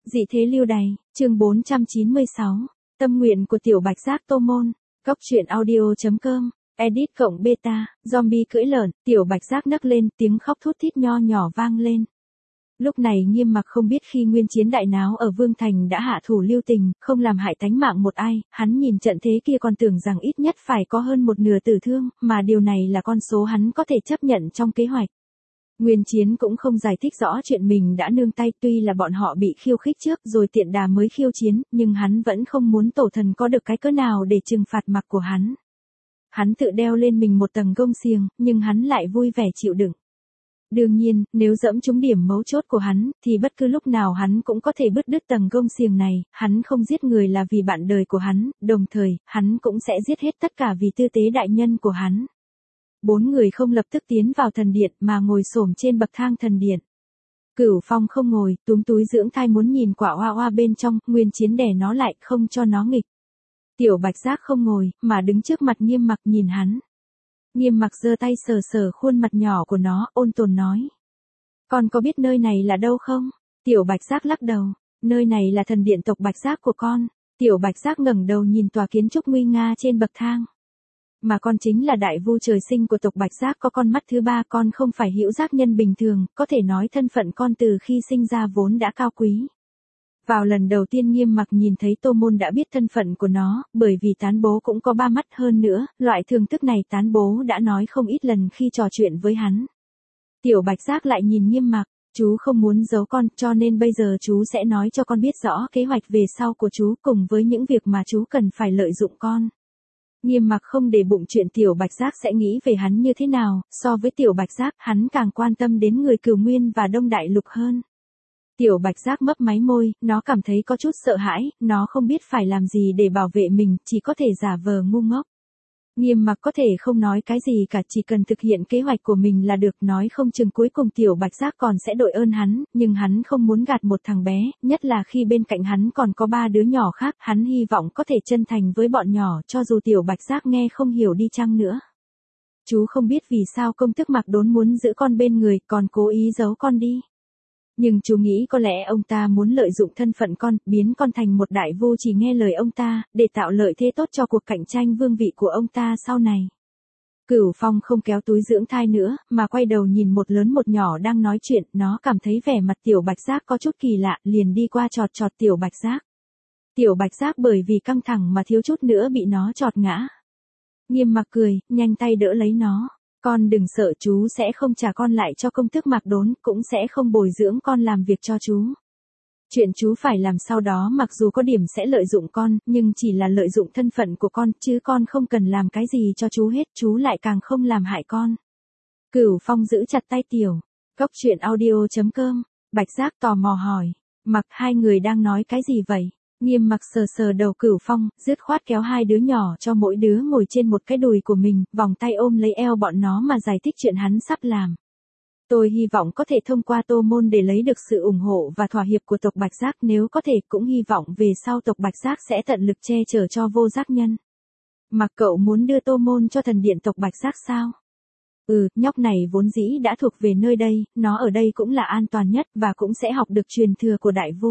Dị thế lưu đày, chương 496. Tâm nguyện của tiểu bạch giác Tô Môn. Góc truyện audio.com. Edit cộng beta, zombie cưỡi lợn, tiểu bạch giác nấc lên, tiếng khóc thút thít nho nhỏ vang lên. Lúc này Nghiêm Mặc không biết khi nguyên chiến đại náo ở Vương Thành đã hạ thủ lưu tình, không làm hại tánh mạng một ai, hắn nhìn trận thế kia còn tưởng rằng ít nhất phải có hơn một nửa tử thương, mà điều này là con số hắn có thể chấp nhận trong kế hoạch. Nguyên chiến cũng không giải thích rõ chuyện mình đã nương tay, tuy là bọn họ bị khiêu khích trước rồi tiện đà mới khiêu chiến, nhưng hắn vẫn không muốn tổ thần có được cái cớ nào để trừng phạt mặc của hắn. Hắn tự đeo lên mình một tầng gông xiềng, nhưng hắn lại vui vẻ chịu đựng. Đương nhiên, nếu dẫm trúng điểm mấu chốt của hắn, thì bất cứ lúc nào hắn cũng có thể bứt đứt tầng gông xiềng này, hắn không giết người là vì bạn đời của hắn, đồng thời, hắn cũng sẽ giết hết tất cả vì tư tế đại nhân của hắn. 4 người không lập tức tiến vào thần điện mà ngồi xổm trên bậc thang thần điện. Cửu Phong không ngồi, túm túi dưỡng thai muốn nhìn quả oa oa bên trong, Nguyên chiến đè nó lại, không cho nó nghịch. Tiểu bạch giác không ngồi, mà đứng trước mặt Nghiêm Mặc nhìn hắn. Nghiêm Mặc giơ tay sờ sờ khuôn mặt nhỏ của nó, ôn tồn nói. Con có biết nơi này là đâu không? Tiểu bạch giác lắc đầu. Nơi này là thần điện tộc bạch giác của con. Tiểu bạch giác ngẩng đầu nhìn tòa kiến trúc nguy nga trên bậc thang. Mà con chính là đại vu trời sinh của tộc bạch giác, có con mắt thứ ba, con không phải hữu giác nhân bình thường, có thể nói thân phận con từ khi sinh ra vốn đã cao quý. Vào lần đầu tiên Nghiêm Mặc nhìn thấy Tô Môn đã biết thân phận của nó, bởi vì Tán Bố cũng có 3 mắt hơn nữa, loại thường thức này Tán Bố đã nói không ít lần khi trò chuyện với hắn. Tiểu bạch giác lại nhìn Nghiêm Mặc, chú không muốn giấu con, cho nên bây giờ chú sẽ nói cho con biết rõ kế hoạch về sau của chú cùng với những việc mà chú cần phải lợi dụng con. Nghiêm Mặc không để bụng chuyện tiểu bạch giác sẽ nghĩ về hắn như thế nào, so với tiểu bạch giác, hắn càng quan tâm đến người Cửu Nguyên và Đông Đại Lục hơn. Tiểu bạch giác mấp máy môi, nó cảm thấy có chút sợ hãi, nó không biết phải làm gì để bảo vệ mình, chỉ có thể giả vờ ngu ngốc. Nghiêm Mặc có thể không nói cái gì cả, chỉ cần thực hiện kế hoạch của mình là được, nói không chừng cuối cùng tiểu bạch giác còn sẽ đội ơn hắn, nhưng hắn không muốn gạt một thằng bé, nhất là khi bên cạnh hắn còn có 3 đứa nhỏ khác, hắn hy vọng có thể chân thành với bọn nhỏ, cho dù tiểu bạch giác nghe không hiểu đi chăng nữa. Chú không biết vì sao công tước Mặc Đốn muốn giữ con bên người, còn cố ý giấu con đi. Nhưng chú nghĩ có lẽ ông ta muốn lợi dụng thân phận con, biến con thành một đại vu chỉ nghe lời ông ta, để tạo lợi thế tốt cho cuộc cạnh tranh vương vị của ông ta sau này. Cửu Phong không kéo túi dưỡng thai nữa, mà quay đầu nhìn một lớn một nhỏ đang nói chuyện, nó cảm thấy vẻ mặt tiểu bạch giác có chút kỳ lạ, liền đi qua chọt chọt tiểu bạch giác. Tiểu bạch giác bởi vì căng thẳng mà thiếu chút nữa bị nó chọt ngã. Nghiêm Mặc cười, nhanh tay đỡ lấy nó. Con đừng sợ, chú sẽ không trả con lại cho công tước Mặc Đốn, cũng sẽ không bồi dưỡng con làm việc cho chú. Chuyện chú phải làm sau đó mặc dù có điểm sẽ lợi dụng con, nhưng chỉ là lợi dụng thân phận của con, chứ con không cần làm cái gì cho chú hết, chú lại càng không làm hại con. Cửu Phong giữ chặt tay tiểu. Góc truyện audio.com. Bạch giác tò mò hỏi. Mặc, hai người đang nói cái gì vậy? Nghiêm Mặc sờ sờ đầu Cửu Phong, dứt khoát kéo 2 đứa nhỏ cho mỗi đứa ngồi trên một cái đùi của mình, vòng tay ôm lấy eo bọn nó mà giải thích chuyện hắn sắp làm. Tôi hy vọng có thể thông qua Tô Môn để lấy được sự ủng hộ và thỏa hiệp của tộc Bạch Giác, nếu có thể cũng hy vọng về sau tộc Bạch Giác sẽ tận lực che chở cho vô giác nhân. Mặc cậu muốn đưa Tô Môn cho thần điện tộc Bạch Giác sao? Nhóc này vốn dĩ đã thuộc về nơi đây, nó ở đây cũng là an toàn nhất và cũng sẽ học được truyền thừa của đại vu.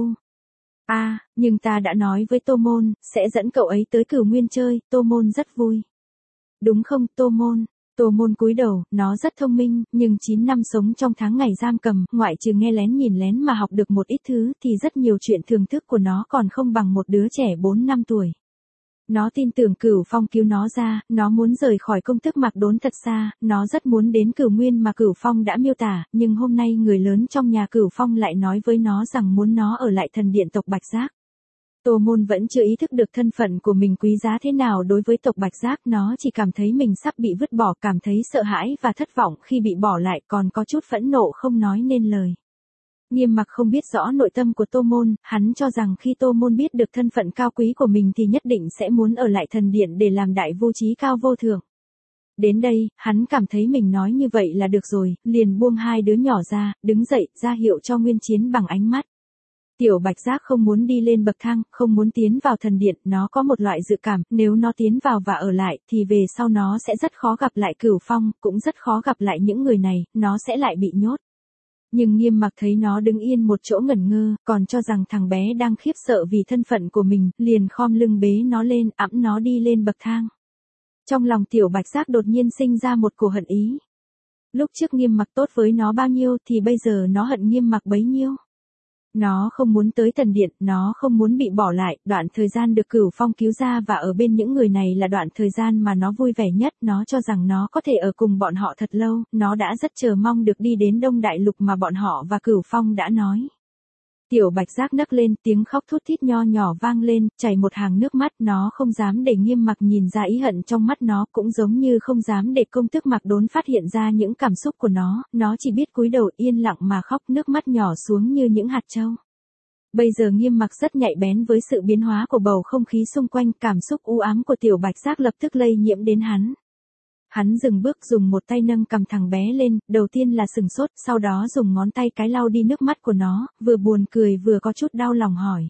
Nhưng ta đã nói với Tô Môn, sẽ dẫn cậu ấy tới Cửu Nguyên chơi, Tô Môn rất vui. Đúng không, Tô Môn? Tô Môn cúi đầu, nó rất thông minh, nhưng 9 năm sống trong tháng ngày giam cầm, ngoại trừ nghe lén nhìn lén mà học được một ít thứ, thì rất nhiều chuyện thường thức của nó còn không bằng một đứa trẻ 4 năm tuổi. Nó tin tưởng Cửu Phong cứu nó ra, nó muốn rời khỏi công tước Mặc Đốn thật xa, nó rất muốn đến Cửu Nguyên mà Cửu Phong đã miêu tả, nhưng hôm nay người lớn trong nhà Cửu Phong lại nói với nó rằng muốn nó ở lại thần điện tộc Bạch Giác. Tô Môn vẫn chưa ý thức được thân phận của mình quý giá thế nào đối với tộc Bạch Giác, nó chỉ cảm thấy mình sắp bị vứt bỏ, cảm thấy sợ hãi và thất vọng khi bị bỏ lại, còn có chút phẫn nộ không nói nên lời. Nghiêm Mặc không biết rõ nội tâm của Tô Môn, hắn cho rằng khi Tô Môn biết được thân phận cao quý của mình thì nhất định sẽ muốn ở lại thần điện để làm đại vu trí cao vô thượng. Đến đây, hắn cảm thấy mình nói như vậy là được rồi, liền buông 2 đứa nhỏ ra, đứng dậy, ra hiệu cho Nguyên chiến bằng ánh mắt. Tiểu bạch giác không muốn đi lên bậc thang, không muốn tiến vào thần điện, nó có một loại dự cảm, nếu nó tiến vào và ở lại, thì về sau nó sẽ rất khó gặp lại Cửu Phong, cũng rất khó gặp lại những người này, nó sẽ lại bị nhốt. Nhưng Nghiêm Mặc thấy nó đứng yên một chỗ ngẩn ngơ, còn cho rằng thằng bé đang khiếp sợ vì thân phận của mình, liền khom lưng bế nó lên, ẵm nó đi lên bậc thang. Trong lòng Tiểu Bạch Giác đột nhiên sinh ra một cổ hận ý. Lúc trước Nghiêm Mặc tốt với nó bao nhiêu thì bây giờ nó hận Nghiêm Mặc bấy nhiêu. Nó không muốn tới thần điện, nó không muốn bị bỏ lại, đoạn thời gian được Cửu Phong cứu ra và ở bên những người này là đoạn thời gian mà nó vui vẻ nhất, nó cho rằng nó có thể ở cùng bọn họ thật lâu, nó đã rất chờ mong được đi đến Đông Đại Lục mà bọn họ và Cửu Phong đã nói. Tiểu Bạch Giác nấc lên, tiếng khóc thút thít nho nhỏ vang lên, chảy một hàng nước mắt, nó không dám để Nghiêm Mặc nhìn ra ý hận trong mắt nó, cũng giống như không dám để Công Tước Mặc Đốn phát hiện ra những cảm xúc của nó chỉ biết cúi đầu yên lặng mà khóc, nước mắt nhỏ xuống như những hạt châu. Bây giờ Nghiêm Mặc rất nhạy bén với sự biến hóa của bầu không khí xung quanh, cảm xúc u ám của Tiểu Bạch Giác lập tức lây nhiễm đến hắn. Hắn dừng bước, dùng một tay nâng cầm thằng bé lên, đầu tiên là sừng sốt, sau đó dùng ngón tay cái lau đi nước mắt của nó, vừa buồn cười vừa có chút đau lòng hỏi.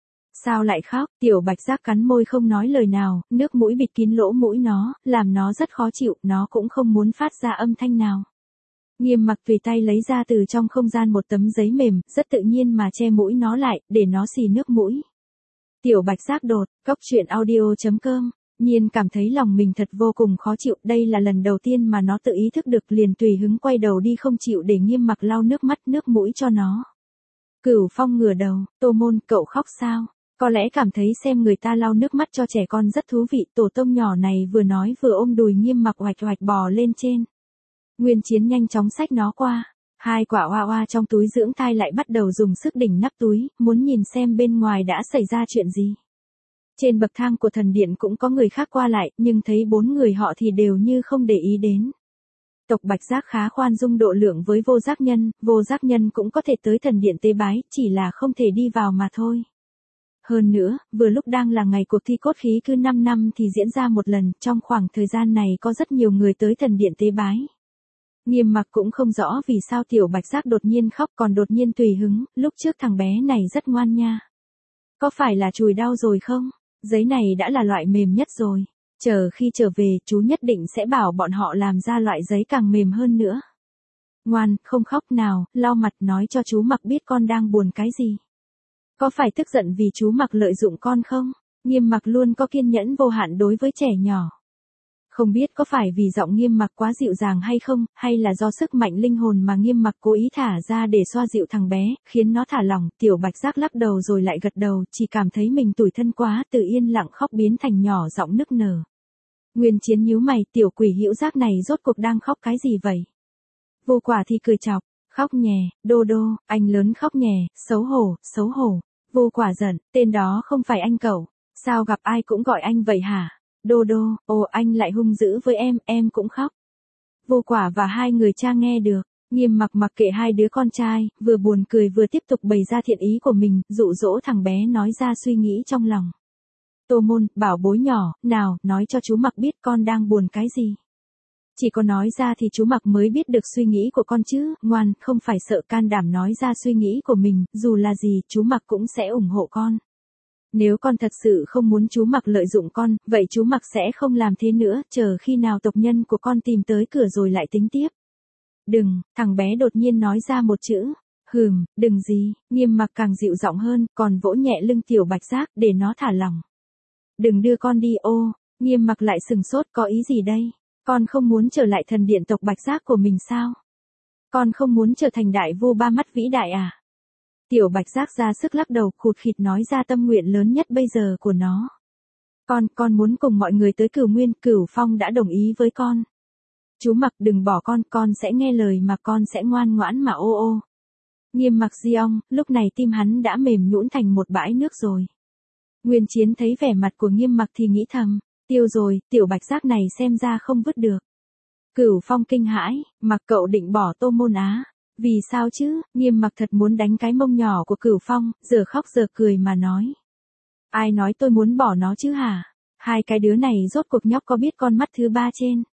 Sao lại khóc? Tiểu Bạch Giác cắn môi không nói lời nào, nước mũi bịt kín lỗ mũi nó, làm nó rất khó chịu, nó cũng không muốn phát ra âm thanh nào. Nghiêm Mặc tùy tay lấy ra từ trong không gian một tấm giấy mềm, rất tự nhiên mà che mũi nó lại, để nó xì nước mũi. Tiểu Bạch Giác đột, cốc.audio.com. Nhiên cảm thấy lòng mình thật vô cùng khó chịu, đây là lần đầu tiên mà nó tự ý thức được, liền tùy hứng quay đầu đi không chịu để Nghiêm Mặc lau nước mắt nước mũi cho nó. Cửu Phong ngửa đầu, Tô Môn, cậu khóc sao? Có lẽ cảm thấy xem người ta lau nước mắt cho trẻ con rất thú vị, tổ tông nhỏ này vừa nói vừa ôm đùi Nghiêm Mặc oạch oạch bò lên trên. Nguyên Chiến nhanh chóng xách nó qua. Hai quả hoa hoa trong túi dưỡng thai lại bắt đầu dùng sức đỉnh nắp túi, muốn nhìn xem bên ngoài đã xảy ra chuyện gì. Trên bậc thang của thần điện cũng có người khác qua lại, nhưng thấy 4 người họ thì đều như không để ý đến. Tộc Bạch Giác khá khoan dung độ lượng với vô giác nhân cũng có thể tới thần điện tế bái, chỉ là không thể đi vào mà thôi. Hơn nữa, vừa lúc đang là ngày cuộc thi cốt khí cứ 5 năm thì diễn ra một lần, trong khoảng thời gian này có rất nhiều người tới thần điện tế bái. Nghiêm Mặc cũng không rõ vì sao Tiểu Bạch Giác đột nhiên khóc, còn đột nhiên tùy hứng, lúc trước thằng bé này rất ngoan nha. Có phải là chùi đau rồi không? Giấy này đã là loại mềm nhất rồi. Chờ khi trở về, chú nhất định sẽ bảo bọn họ làm ra loại giấy càng mềm hơn nữa. Ngoan, không khóc nào, lau mặt, nói cho chú Mặc biết con đang buồn cái gì. Có phải tức giận vì chú Mặc lợi dụng con không? Nghiêm Mặc luôn có kiên nhẫn vô hạn đối với trẻ nhỏ. Không biết có phải vì giọng Nghiêm Mặc quá dịu dàng hay không, hay là do sức mạnh linh hồn mà Nghiêm Mặc cố ý thả ra để xoa dịu thằng bé, khiến nó thả lỏng. Tiểu Bạch Giác lắc đầu rồi lại gật đầu, chỉ cảm thấy mình tủi thân quá, từ yên lặng khóc biến thành nhỏ giọng nức nở. Nguyên Chiến nhíu mày, tiểu quỷ hữu giác này rốt cuộc đang khóc cái gì vậy? Vô Quả thì cười chọc, khóc nhè, đô đô, anh lớn khóc nhè, xấu hổ, xấu hổ. Vô Quả giận, tên đó không phải anh cậu, sao gặp ai cũng gọi anh vậy hả? Đô đô, ồ anh lại hung dữ với em cũng khóc. Vô Quả và hai người cha nghe được, Nghiêm Mặc mặc kệ hai đứa con trai, vừa buồn cười vừa tiếp tục bày ra thiện ý của mình, dụ dỗ thằng bé nói ra suy nghĩ trong lòng. Tô Môn, bảo bối nhỏ, nào, nói cho chú Mặc biết con đang buồn cái gì. Chỉ có nói ra thì chú Mặc mới biết được suy nghĩ của con chứ, ngoan, không phải sợ, can đảm nói ra suy nghĩ của mình, dù là gì, chú Mặc cũng sẽ ủng hộ con. Nếu con thật sự không muốn chú Mặc lợi dụng con, vậy chú Mặc sẽ không làm thế nữa, chờ khi nào tộc nhân của con tìm tới cửa rồi lại tính tiếp. Đừng, thằng bé đột nhiên nói ra một chữ. Đừng gì, Nghiêm Mặc càng dịu giọng hơn, còn vỗ nhẹ lưng Tiểu Bạch Giác để nó thả lỏng. Đừng đưa con đi ô, Nghiêm Mặc lại sừng sốt, có ý gì đây? Con không muốn trở lại thần điện tộc Bạch Giác của mình sao? Con không muốn trở thành đại vua ba mắt vĩ đại à? Tiểu Bạch Giác ra sức lắc đầu, khụt khịt nói ra tâm nguyện lớn nhất bây giờ của nó. Con muốn cùng mọi người tới Cửu Nguyên, Cửu Phong đã đồng ý với con. Chú Mặc đừng bỏ con sẽ nghe lời mà con sẽ ngoan ngoãn mà ô ô. Nghiêm Mặc Giong, lúc này tim hắn đã mềm nhũn thành một bãi nước rồi. Nguyên Chiến thấy vẻ mặt của Nghiêm Mặc thì nghĩ thầm, tiêu rồi, Tiểu Bạch Giác này xem ra không vứt được. Cửu Phong kinh hãi, Mặc cậu định bỏ Tô Môn á? Vì sao chứ? Nghiêm Mặc thật muốn đánh cái mông nhỏ của Cửu Phong, giờ khóc giờ cười mà nói. Ai nói tôi muốn bỏ nó chứ hả? Hai cái đứa này rốt cuộc nhóc có biết con mắt thứ ba trên.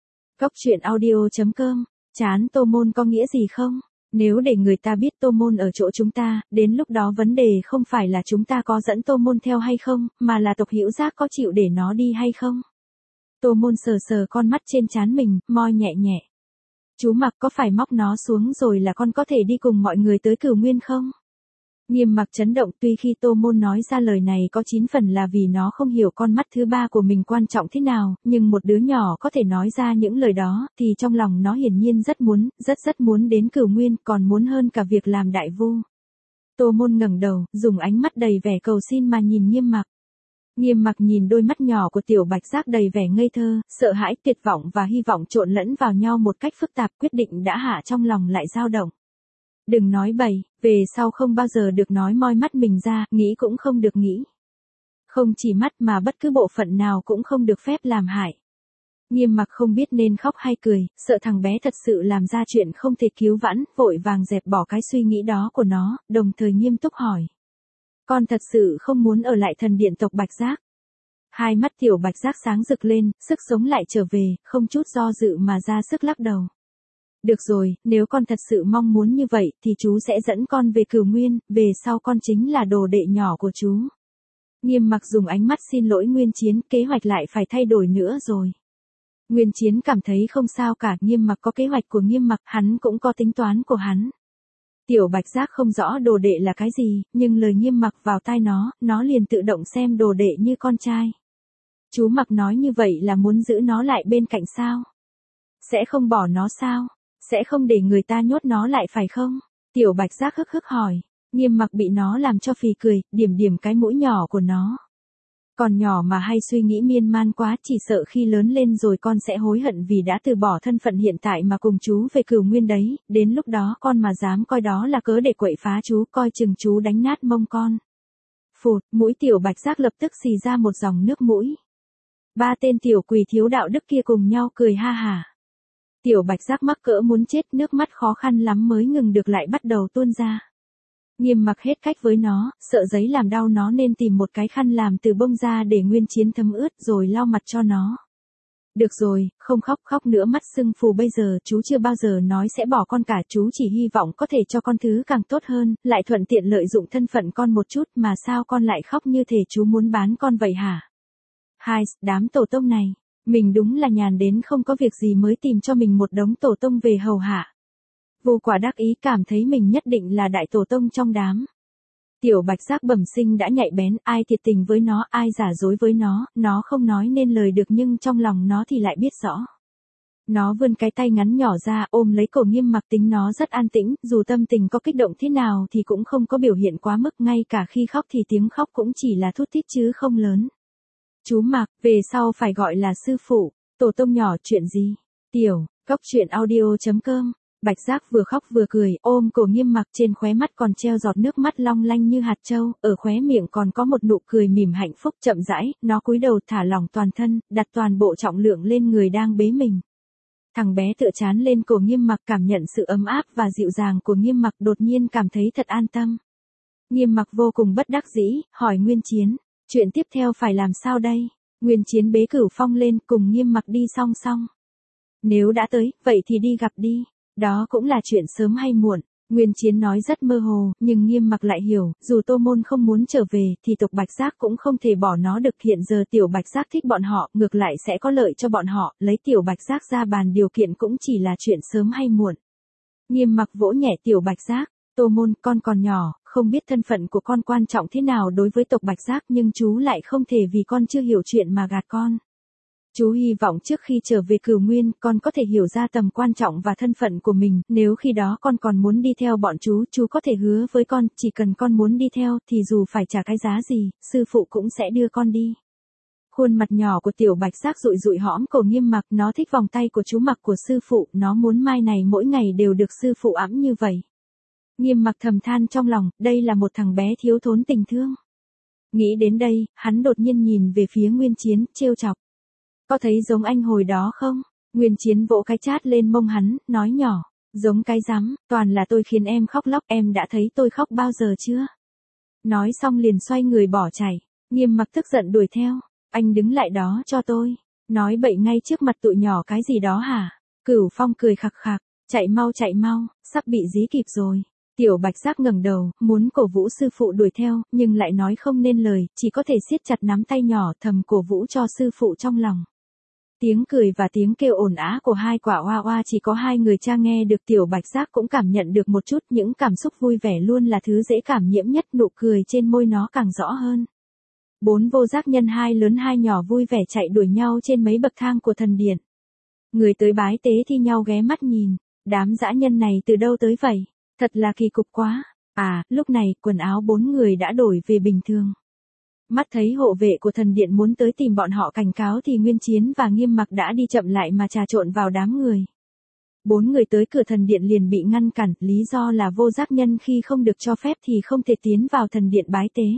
Cốc.audio.com, chán Tô Môn có nghĩa gì không? Nếu để người ta biết Tô Môn ở chỗ chúng ta, đến lúc đó vấn đề không phải là chúng ta có dẫn Tô Môn theo hay không, mà là tộc Hữu Giác có chịu để nó đi hay không. Tô Môn sờ sờ con mắt trên trán mình, moi nhẹ nhẹ. Chú Mặc có phải móc nó xuống rồi là con có thể đi cùng mọi người tới Cửu Nguyên không? Nghiêm Mặc chấn động, tuy khi Tô Môn nói ra lời này có 9 phần là vì nó không hiểu con mắt thứ ba của mình quan trọng thế nào, nhưng một đứa nhỏ có thể nói ra những lời đó, thì trong lòng nó hiển nhiên rất muốn, rất muốn đến Cửu Nguyên, còn muốn hơn cả việc làm đại vu. Tô Môn ngẩng đầu, dùng ánh mắt đầy vẻ cầu xin mà nhìn Nghiêm Mặc. Nghiêm Mặc nhìn đôi mắt nhỏ của Tiểu Bạch Giác đầy vẻ ngây thơ, sợ hãi, tuyệt vọng và hy vọng trộn lẫn vào nhau một cách phức tạp, quyết định đã hạ trong lòng lại dao động. Đừng nói bậy, về sau không bao giờ được nói moi mắt mình ra, nghĩ cũng không được nghĩ. Không chỉ mắt mà bất cứ bộ phận nào cũng không được phép làm hại. Nghiêm Mặc không biết nên khóc hay cười, sợ thằng bé thật sự làm ra chuyện không thể cứu vãn, vội vàng dẹp bỏ cái suy nghĩ đó của nó, đồng thời nghiêm túc hỏi. Con thật sự không muốn ở lại thần điện tộc Bạch Giác. Hai mắt Tiểu Bạch Giác sáng rực lên, sức sống lại trở về, không chút do dự mà ra sức lắc đầu. Được rồi, nếu con thật sự mong muốn như vậy thì chú sẽ dẫn con về Cửu Nguyên, về sau con chính là đồ đệ nhỏ của chú. Nghiêm Mặc dùng ánh mắt xin lỗi Nguyên Chiến, kế hoạch lại phải thay đổi nữa rồi. Nguyên Chiến cảm thấy không sao cả, Nghiêm Mặc có kế hoạch của Nghiêm Mặc, hắn cũng có tính toán của hắn. Tiểu Bạch Giác không rõ đồ đệ là cái gì, nhưng lời Nghiêm Mặc vào tai nó liền tự động xem đồ đệ như con trai. Chú Mặc nói như vậy là muốn giữ nó lại bên cạnh sao? Sẽ không bỏ nó sao? Sẽ không để người ta nhốt nó lại phải không? Tiểu Bạch Giác hức hức hỏi. Nghiêm Mặc bị nó làm cho phì cười, điểm cái mũi nhỏ của nó. Còn nhỏ mà hay suy nghĩ miên man quá, chỉ sợ khi lớn lên rồi con sẽ hối hận vì đã từ bỏ thân phận hiện tại mà cùng chú về Cửu Nguyên đấy, đến lúc đó con mà dám coi đó là cớ để quậy phá chú, coi chừng chú đánh nát mông con. Phụt, mũi Tiểu Bạch Giác lập tức xì ra một dòng nước mũi. Ba tên tiểu quỷ thiếu đạo đức kia cùng nhau cười ha hả. Tiểu Bạch Giác mắc cỡ muốn chết, nước mắt khó khăn lắm mới ngừng được lại bắt đầu tuôn ra. Nghiêm Mặc hết cách với nó, sợ giấy làm đau nó nên tìm một cái khăn làm từ bông ra để Nguyên Chiến thấm ướt rồi lau mặt cho nó. Được rồi, không khóc nữa, mắt sưng phù, bây giờ chú chưa bao giờ nói sẽ bỏ con cả, chú chỉ hy vọng có thể cho con thứ càng tốt hơn, lại thuận tiện lợi dụng thân phận con một chút, mà sao con lại khóc như thể chú muốn bán con vậy hả? Hai, đám tổ tông này, mình đúng là nhàn đến không có việc gì mới tìm cho mình một đống tổ tông về hầu hạ. Vô Quả đắc ý, cảm thấy mình nhất định là đại tổ tông trong đám. Tiểu Bạch Giác bẩm sinh đã nhạy bén, ai thiệt tình với nó, ai giả dối với nó không nói nên lời được nhưng trong lòng nó thì lại biết rõ. Nó vươn cái tay ngắn nhỏ ra ôm lấy cổ Nghiêm Mặc, tính nó rất an tĩnh, dù tâm tình có kích động thế nào thì cũng không có biểu hiện quá mức, ngay cả khi khóc thì tiếng khóc cũng chỉ là thút thít chứ không lớn. Chú Mặc, về sau phải gọi là sư phụ, tổ tông nhỏ chuyện gì? Tiểu, CocTruyện.audio.com. Bạch Giác vừa khóc vừa cười, ôm cổ Nghiêm Mặc, trên khóe mắt còn treo giọt nước mắt long lanh như hạt châu, ở khóe miệng còn có một nụ cười mỉm hạnh phúc. Chậm rãi, nó cúi đầu thả lỏng toàn thân, đặt toàn bộ trọng lượng lên người đang bế mình. Thằng bé tựa trán lên cổ Nghiêm Mặc, cảm nhận sự ấm áp và dịu dàng của Nghiêm Mặc, đột nhiên cảm thấy thật an tâm. Nghiêm Mặc vô cùng bất đắc dĩ, hỏi Nguyên Chiến, chuyện tiếp theo phải làm sao đây? Nguyên Chiến bế Cửu Phong lên, cùng Nghiêm Mặc đi song song. Nếu đã tới, vậy thì đi gặp đi. Đó cũng là chuyện sớm hay muộn. Nguyên Chiến nói rất mơ hồ, nhưng Nghiêm Mặc lại hiểu, dù Tô Môn không muốn trở về, thì tộc Bạch Giác cũng không thể bỏ nó được. Hiện giờ Tiểu Bạch Giác thích bọn họ, ngược lại sẽ có lợi cho bọn họ, lấy Tiểu Bạch Giác ra bàn điều kiện cũng chỉ là chuyện sớm hay muộn. Nghiêm Mặc vỗ nhẹ Tiểu Bạch Giác, Tô Môn, con còn nhỏ, không biết thân phận của con quan trọng thế nào đối với tộc Bạch Giác, nhưng chú lại không thể vì con chưa hiểu chuyện mà gạt con. Chú hy vọng trước khi trở về Cửu Nguyên, con có thể hiểu ra tầm quan trọng và thân phận của mình, nếu khi đó con còn muốn đi theo bọn chú có thể hứa với con, chỉ cần con muốn đi theo, thì dù phải trả cái giá gì, sư phụ cũng sẽ đưa con đi. Khuôn mặt nhỏ của Tiểu Bạch Giác dụi dụi hõm cổ Nghiêm Mặc, nó thích vòng tay của chú Mặc của sư phụ, nó muốn mai này mỗi ngày đều được sư phụ ẵm như vậy. Nghiêm Mặc thầm than trong lòng, đây là một thằng bé thiếu thốn tình thương. Nghĩ đến đây, hắn đột nhiên nhìn về phía Nguyên Chiến, trêu chọc. Có thấy giống anh hồi đó không? Nguyên Chiến vỗ cái chát lên mông hắn, nói nhỏ, giống cái rắm, toàn là tôi khiến em khóc lóc, em đã thấy tôi khóc bao giờ chưa? Nói xong liền xoay người bỏ chạy. Nghiêm Mặc tức giận đuổi theo, anh đứng lại đó cho tôi. Nói bậy ngay trước mặt tụi nhỏ cái gì đó hả? Cửu Phong cười khặc khặc, chạy mau, sắp bị dí kịp rồi. Tiểu Bạch Giác ngẩng đầu, muốn cổ vũ sư phụ đuổi theo, nhưng lại nói không nên lời, chỉ có thể siết chặt nắm tay nhỏ thầm cổ vũ cho sư phụ trong lòng. Tiếng cười và tiếng kêu ồn ào của hai quả oa oa chỉ có hai người cha nghe được. Tiểu Bạch Giác cũng cảm nhận được một chút, những cảm xúc vui vẻ luôn là thứ dễ cảm nhiễm nhất, nụ cười trên môi nó càng rõ hơn. Bốn vô giác nhân, hai lớn hai nhỏ vui vẻ chạy đuổi nhau trên mấy bậc thang của thần điện. Người tới bái tế thi nhau ghé mắt nhìn, đám dã nhân này từ đâu tới vậy? Thật là kỳ cục quá. À, lúc này, quần áo bốn người đã đổi về bình thường. Mắt thấy hộ vệ của thần điện muốn tới tìm bọn họ cảnh cáo thì Nguyên Chiến và Nghiêm Mặc đã đi chậm lại mà trà trộn vào đám người. Bốn người tới cửa thần điện liền bị ngăn cản, lý do là vô giác nhân khi không được cho phép thì không thể tiến vào thần điện bái tế.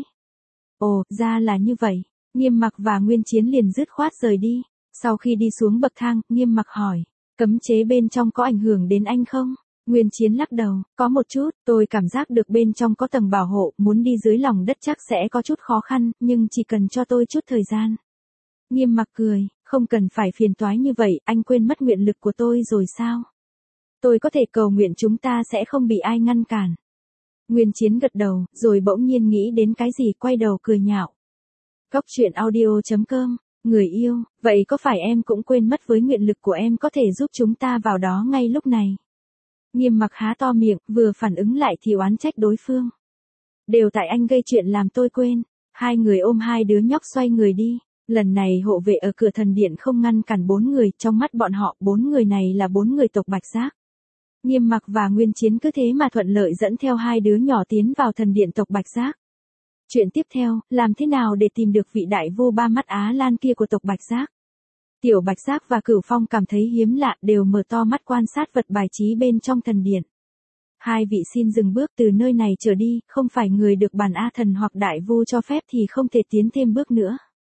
Ồ, ra là như vậy. Nghiêm Mặc và Nguyên Chiến liền dứt khoát rời đi. Sau khi đi xuống bậc thang, Nghiêm Mặc hỏi, cấm chế bên trong có ảnh hưởng đến anh không? Nguyên Chiến lắc đầu, có một chút, tôi cảm giác được bên trong có tầng bảo hộ, muốn đi dưới lòng đất chắc sẽ có chút khó khăn, nhưng chỉ cần cho tôi chút thời gian. Nghiêm Mặc cười, không cần phải phiền toái như vậy, anh quên mất nguyện lực của tôi rồi sao? Tôi có thể cầu nguyện chúng ta sẽ không bị ai ngăn cản. Nguyên Chiến gật đầu, rồi bỗng nhiên nghĩ đến cái gì quay đầu cười nhạo. Góc truyện audio.com, người yêu, vậy có phải em cũng quên mất với nguyện lực của em có thể giúp chúng ta vào đó ngay lúc này? Nghiêm Mặc há to miệng, vừa phản ứng lại thì oán trách đối phương. Đều tại anh gây chuyện làm tôi quên. Hai người ôm hai đứa nhóc xoay người đi. Lần này hộ vệ ở cửa thần điện không ngăn cản bốn người, trong mắt bọn họ, bốn người này là bốn người tộc Bạch Giác. Nghiêm Mặc và Nguyên Chiến cứ thế mà thuận lợi dẫn theo hai đứa nhỏ tiến vào thần điện tộc Bạch Giác. Chuyện tiếp theo, làm thế nào để tìm được vị đại vua ba mắt Á Lan kia của tộc Bạch Giác? Tiểu Bạch Giác và Cửu Phong cảm thấy hiếm lạ, đều mở to mắt quan sát vật bài trí bên trong thần điện. Hai vị xin dừng bước, từ nơi này trở đi, không phải người được bản A Thần hoặc đại vu cho phép thì không thể tiến thêm bước nữa.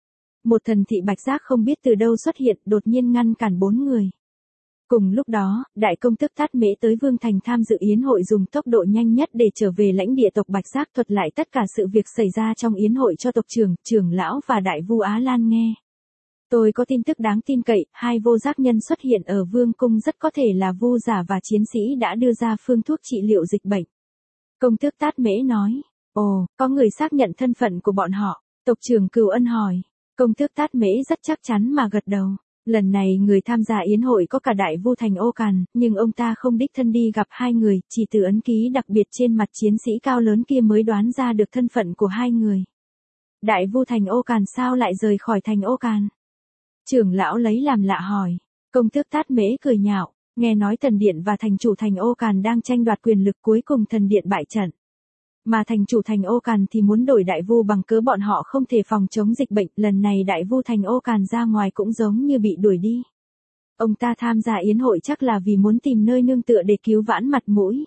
Một thần thị Bạch Giác không biết từ đâu xuất hiện, đột nhiên ngăn cản bốn người. Cùng lúc đó, đại công tước Tát Mễ tới Vương Thành tham dự yến hội, dùng tốc độ nhanh nhất để trở về lãnh địa tộc Bạch Giác, thuật lại tất cả sự việc xảy ra trong yến hội cho tộc trưởng, trưởng lão và đại vu Á Lan nghe. Tôi có tin tức đáng tin cậy, hai vô giác nhân xuất hiện ở vương cung, rất có thể là vu giả và chiến sĩ đã đưa ra phương thuốc trị liệu dịch bệnh. Công tước Tát Mễ nói, ồ, có người xác nhận thân phận của bọn họ. Tộc trưởng Cửu Ân hỏi, công tước Tát Mễ rất chắc chắn mà gật đầu. Lần này người tham gia yến hội có cả đại vu thành Ô Càn, nhưng ông ta không đích thân đi gặp hai người, chỉ từ ấn ký đặc biệt trên mặt chiến sĩ cao lớn kia mới đoán ra được thân phận của hai người. Đại vu thành Ô Càn sao lại rời khỏi thành Ô Càn? Trưởng lão lấy làm lạ hỏi. Công tước Tát Mễ cười nhạo, nghe nói thần điện và thành chủ thành Ô Càn đang tranh đoạt quyền lực, cuối cùng thần điện bại trận. Mà thành chủ thành Ô Càn thì muốn đổi đại vu bằng cớ bọn họ không thể phòng chống dịch bệnh, lần này đại vu thành Ô Càn ra ngoài cũng giống như bị đuổi đi. Ông ta tham gia yến hội chắc là vì muốn tìm nơi nương tựa để cứu vãn mặt mũi.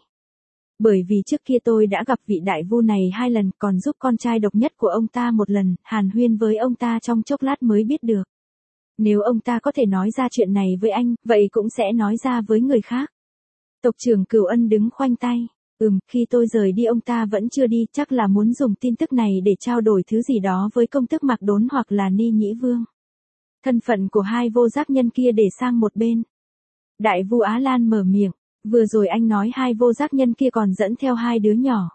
Bởi vì trước kia tôi đã gặp vị đại vu này 2 lần, còn giúp con trai độc nhất của ông ta 1 lần, hàn huyên với ông ta trong chốc lát mới biết được. Nếu ông ta có thể nói ra chuyện này với anh, vậy cũng sẽ nói ra với người khác. Tộc trưởng Cửu Ân đứng khoanh tay. Khi tôi rời đi ông ta vẫn chưa đi, chắc là muốn dùng tin tức này để trao đổi thứ gì đó với công tước Mạc Đốn hoặc là Ni Nhĩ Vương. Thân phận của hai vô giác nhân kia để sang một bên. Đại vu Á Lan mở miệng, vừa rồi anh nói hai vô giác nhân kia còn dẫn theo 2 đứa nhỏ.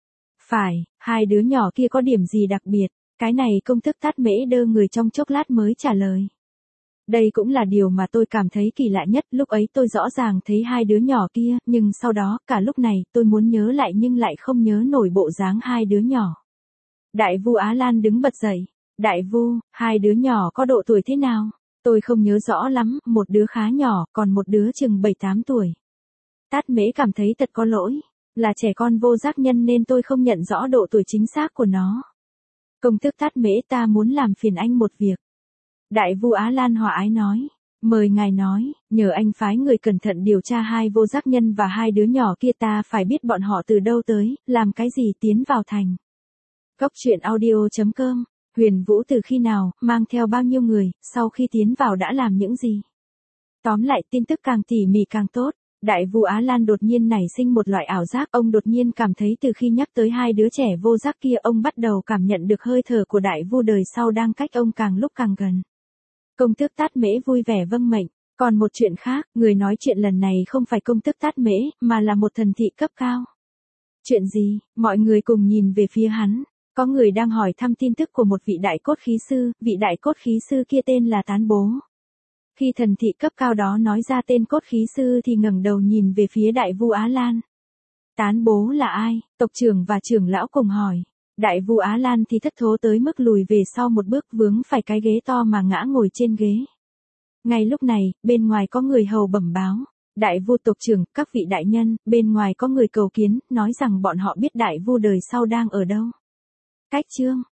Phải, 2 đứa nhỏ kia có điểm gì đặc biệt? Cái này công tước Tát Mễ đơ người trong chốc lát mới trả lời. Đây cũng là điều mà tôi cảm thấy kỳ lạ nhất, lúc ấy tôi rõ ràng thấy 2 đứa nhỏ kia, nhưng sau đó, cả lúc này, tôi muốn nhớ lại nhưng lại không nhớ nổi bộ dáng 2 đứa nhỏ. Đại vu Á Lan đứng bật dậy. Đại vu, 2 đứa nhỏ có độ tuổi thế nào? Tôi không nhớ rõ lắm, một đứa khá nhỏ, còn một đứa chừng 7-8 tuổi. Tát Mễ cảm thấy thật có lỗi. Là trẻ con vô giác nhân nên tôi không nhận rõ độ tuổi chính xác của nó. Công tước Tát Mễ, ta muốn làm phiền anh một việc. Đại vu Á Lan hòa ái nói. Mời ngài nói, nhờ anh phái người cẩn thận điều tra 2 vô giác nhân và 2 đứa nhỏ kia, ta phải biết bọn họ từ đâu tới, làm cái gì tiến vào thành. Góc truyện audio.com, Huyền Vũ từ khi nào, mang theo bao nhiêu người, sau khi tiến vào đã làm những gì. Tóm lại tin tức càng tỉ mỉ càng tốt. Đại vu Á Lan đột nhiên nảy sinh một loại ảo giác, ông đột nhiên cảm thấy từ khi nhắc tới 2 đứa trẻ vô giác kia, ông bắt đầu cảm nhận được hơi thở của đại vu đời sau đang cách ông càng lúc càng gần. Công tước Tát Mễ vui vẻ vâng mệnh. Còn một chuyện khác, người nói chuyện lần này không phải công tước Tát Mễ, mà là một thần thị cấp cao. Chuyện gì? Mọi người cùng nhìn về phía hắn. Có người đang hỏi thăm tin tức của một vị đại cốt khí sư, vị đại cốt khí sư kia tên là Tán Bố. Khi thần thị cấp cao đó nói ra tên cốt khí sư thì ngẩng đầu nhìn về phía đại vu Á Lan. Tán bố là ai? Tộc trưởng và trưởng lão cùng hỏi. Đại vu Á Lan thì thất thố tới mức lùi về sau một bước, vướng phải cái ghế to mà ngã ngồi trên ghế. Ngay lúc này, bên ngoài có người hầu bẩm báo. Đại vu tộc trưởng, các vị đại nhân, bên ngoài có người cầu kiến, nói rằng bọn họ biết đại vu đời sau đang ở đâu. Cách chương